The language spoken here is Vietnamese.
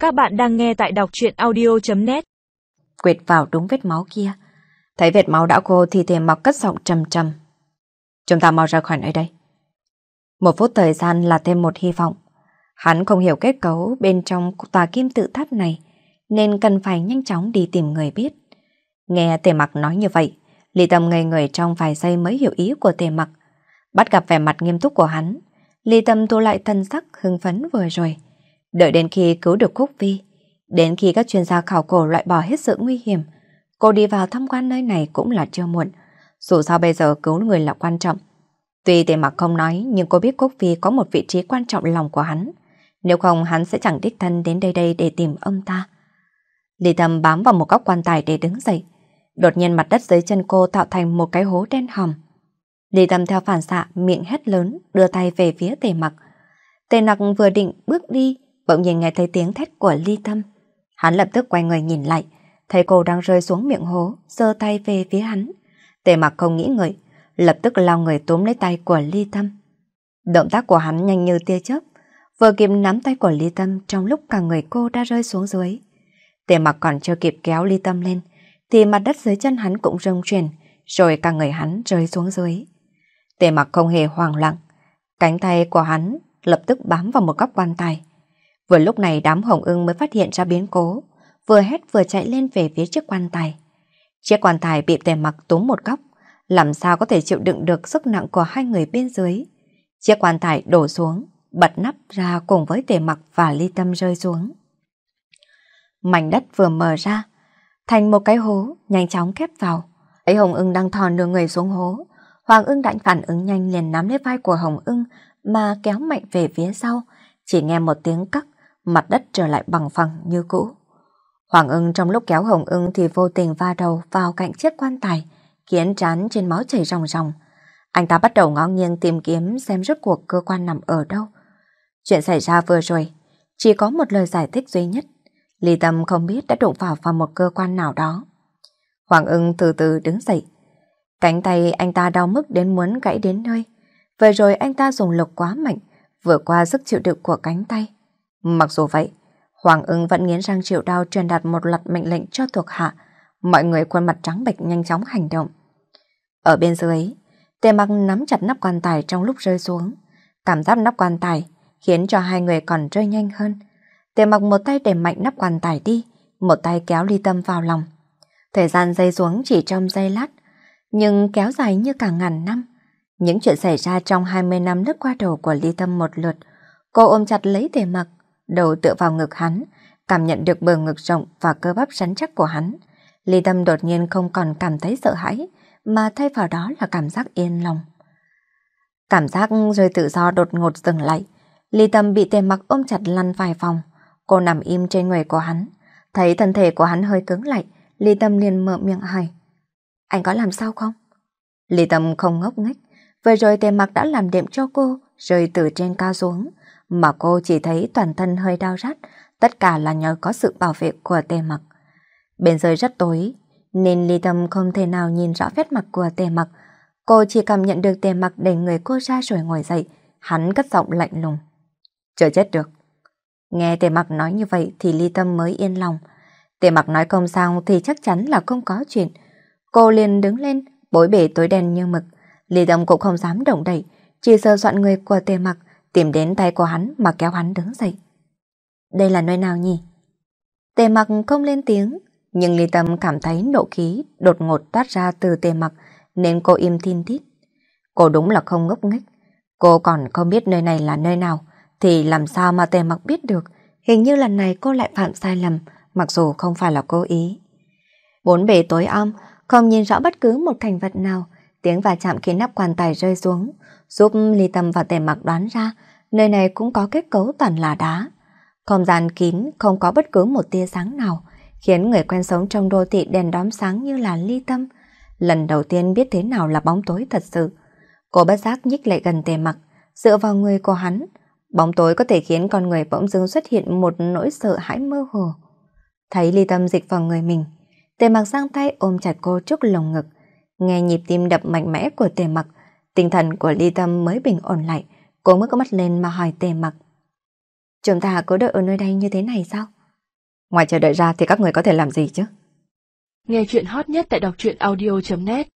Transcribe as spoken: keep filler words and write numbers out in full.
Các bạn đang nghe tại đọc truyện audio chấm net. Quệt vào đúng vết máu kia. Thấy vết máu đã khô thì Tề Mặc cất giọng trầm trầm. Chúng ta mau ra khỏi nơi đây. Một phút thời gian là thêm một hy vọng. Hắn không hiểu kết cấu bên trong tòa kim tự tháp này, nên cần phải nhanh chóng đi tìm người biết. Nghe Tề Mặc nói như vậy, Ly Tâm ngây người trong vài giây mới hiểu ý của Tề Mặc. Bắt gặp vẻ mặt nghiêm túc của hắn, Ly Tâm thu lại thân sắc hưng phấn vừa rồi. Đợi đến khi cứu được Khúc Phi, đến khi các chuyên gia khảo cổ loại bỏ hết sự nguy hiểm, cô đi vào tham quan nơi này cũng là chưa muộn. Dù sao bây giờ cứu người là quan trọng. Tuy Tề Mặc không nói, nhưng cô biết Khúc Phi có một vị trí quan trọng lòng của hắn. Nếu không hắn sẽ chẳng đích thân đến đây đây để tìm ông ta. Ly Tâm bám vào một góc quan tài để đứng dậy. Đột nhiên mặt đất dưới chân cô tạo thành một cái hố đen hòm. Ly Tâm theo phản xạ miệng hét lớn, đưa tay về phía Tề Mặc. Tề Mặc vừa định bước đi, bỗng nhiên nghe thấy tiếng thét của Ly Tâm. Hắn lập tức quay người nhìn lại, thấy cô đang rơi xuống miệng hố, giơ tay về phía hắn. Tề Mặc không nghĩ ngợi, lập tức lao người túm lấy tay của Ly Tâm. Động tác của hắn nhanh như tia chớp, vừa kịp nắm tay của Ly Tâm trong lúc cả người cô đã rơi xuống dưới. Tề Mặc còn chưa kịp kéo Ly Tâm lên, thì mặt đất dưới chân hắn cũng rung chuyển, rồi cả người hắn rơi xuống dưới. Tề Mặc không hề hoảng loạn, cánh tay của hắn lập tức bám vào một góc quan tài. Vừa lúc này đám hồng ưng mới phát hiện ra biến cố, vừa hét vừa chạy lên về phía chiếc quan tài. Chiếc quan tài bị Tề Mặc túm một góc, làm sao có thể chịu đựng được sức nặng của hai người bên dưới. Chiếc quan tài đổ xuống, bật nắp ra cùng với Tề Mặc và Ly Tâm rơi xuống. Mảnh đất vừa mở ra, thành một cái hố nhanh chóng khép vào. Thấy Hồng Ưng đang thò nửa người xuống hố, Hoàng Ưng đã phản ứng nhanh liền nắm lấy vai của Hồng Ưng mà kéo mạnh về phía sau. Chỉ nghe một tiếng cắc, mặt đất trở lại bằng phẳng như cũ. Hoàng Ưng trong lúc kéo Hồng Ưng thì vô tình va đầu vào cạnh chiếc quan tài, khiến trán trên máu chảy ròng ròng. Anh ta bắt đầu ngó nghiêng tìm kiếm xem rốt cuộc cơ quan nằm ở đâu. Chuyện xảy ra vừa rồi, chỉ có một lời giải thích duy nhất. Ly Tâm không biết đã đụng vào vào một cơ quan nào đó. Hoàng Ưng từ từ đứng dậy. Cánh tay anh ta đau mức đến muốn gãy đến nơi. Vừa rồi anh ta dùng lực quá mạnh, vượt qua sức chịu đựng của cánh tay. Mặc dù vậy, Hoàng Ưng vẫn nghiến răng chịu đau truyền đạt một loạt mệnh lệnh cho thuộc hạ. Mọi người khuôn mặt trắng bệch nhanh chóng hành động. Ở bên dưới, Tề Mặc nắm chặt nắp quan tài trong lúc rơi xuống. Cảm giác nắp quan tài khiến cho hai người còn rơi nhanh hơn. Tề Mặc một tay đẩy mạnh nắp quan tài đi, một tay kéo Ly Tâm vào lòng. Thời gian rơi xuống chỉ trong giây lát, nhưng kéo dài như cả ngàn năm. Những chuyện xảy ra trong hai mươi năm lướt qua đầu của Ly Tâm một lượt. Cô ôm chặt lấy Tề Mặc, đầu tựa vào ngực hắn, cảm nhận được bờ ngực rộng và cơ bắp rắn chắc của hắn. Ly Tâm đột nhiên không còn cảm thấy sợ hãi, mà thay vào đó là cảm giác yên lòng. Cảm giác rơi tự do đột ngột dừng lại. Ly Tâm bị Tề Mặc ôm chặt lăn vài vòng. Cô nằm im trên người của hắn, thấy thân thể của hắn hơi cứng lại, Ly Tâm liền mở miệng hỏi: anh có làm sao không? Ly Tâm không ngốc nghếch, vừa rồi Tề Mặc đã làm đệm cho cô rơi từ trên cao xuống, mà cô chỉ thấy toàn thân hơi đau rát, tất cả là nhờ có sự bảo vệ của Tề Mặc. Bên dưới rất tối, nên Ly Tâm không thể nào nhìn rõ vết mặt của Tề Mặc. Cô chỉ cảm nhận được Tề Mặc đẩy người cô ra rồi ngồi dậy, hắn cất giọng lạnh lùng: chưa chết được. Nghe Tề Mặc nói như vậy thì Ly Tâm mới yên lòng. Tề Mặc nói không sao thì chắc chắn là không có chuyện. Cô liền đứng lên, bối bể tối đen như mực. Ly Tâm cũng không dám động đậy, chỉ sờ soạn người của Tề Mặc, tìm đến tay của hắn mà kéo hắn đứng dậy. Đây là nơi nào nhỉ? Tề Mặc không lên tiếng, nhưng Ly Tâm cảm thấy nộ khí đột ngột toát ra từ Tề Mặc, nên cô im thin thít. Cô đúng là không ngốc nghếch. Cô còn không biết nơi này là nơi nào, thì làm sao mà Tề Mặc biết được? Hình như lần này cô lại phạm sai lầm, mặc dù không phải là cố ý. Bốn bề tối om, không nhìn rõ bất cứ một thành vật nào. Tiếng va chạm khiến nắp quan tài rơi xuống, giúp Ly Tâm và Tề Mặc đoán ra nơi này cũng có kết cấu toàn là đá. Không gian kín, không có bất cứ một tia sáng nào, khiến người quen sống trong đô thị đèn đóm sáng như là Ly Tâm lần đầu tiên biết thế nào là bóng tối thật sự. Cô bất giác nhích lại gần Tề Mặc, dựa vào người của hắn. Bóng tối có thể khiến con người bỗng dưng xuất hiện một nỗi sợ hãi mơ hồ. Thấy Ly Tâm dịch vào người mình, Tề Mặc giang tay ôm chặt cô trước lồng ngực. Nghe nhịp tim đập mạnh mẽ của Tề Mặc, tinh thần của Ly Tâm mới bình ổn lại. Cô mới có mắt lên mà hỏi Tề Mặc: chúng ta có đợi ở nơi đây như thế này sao? Ngoài chờ đợi ra thì các người có thể làm gì chứ? Nghe chuyện hot nhất tại đọc truyện audio chấm net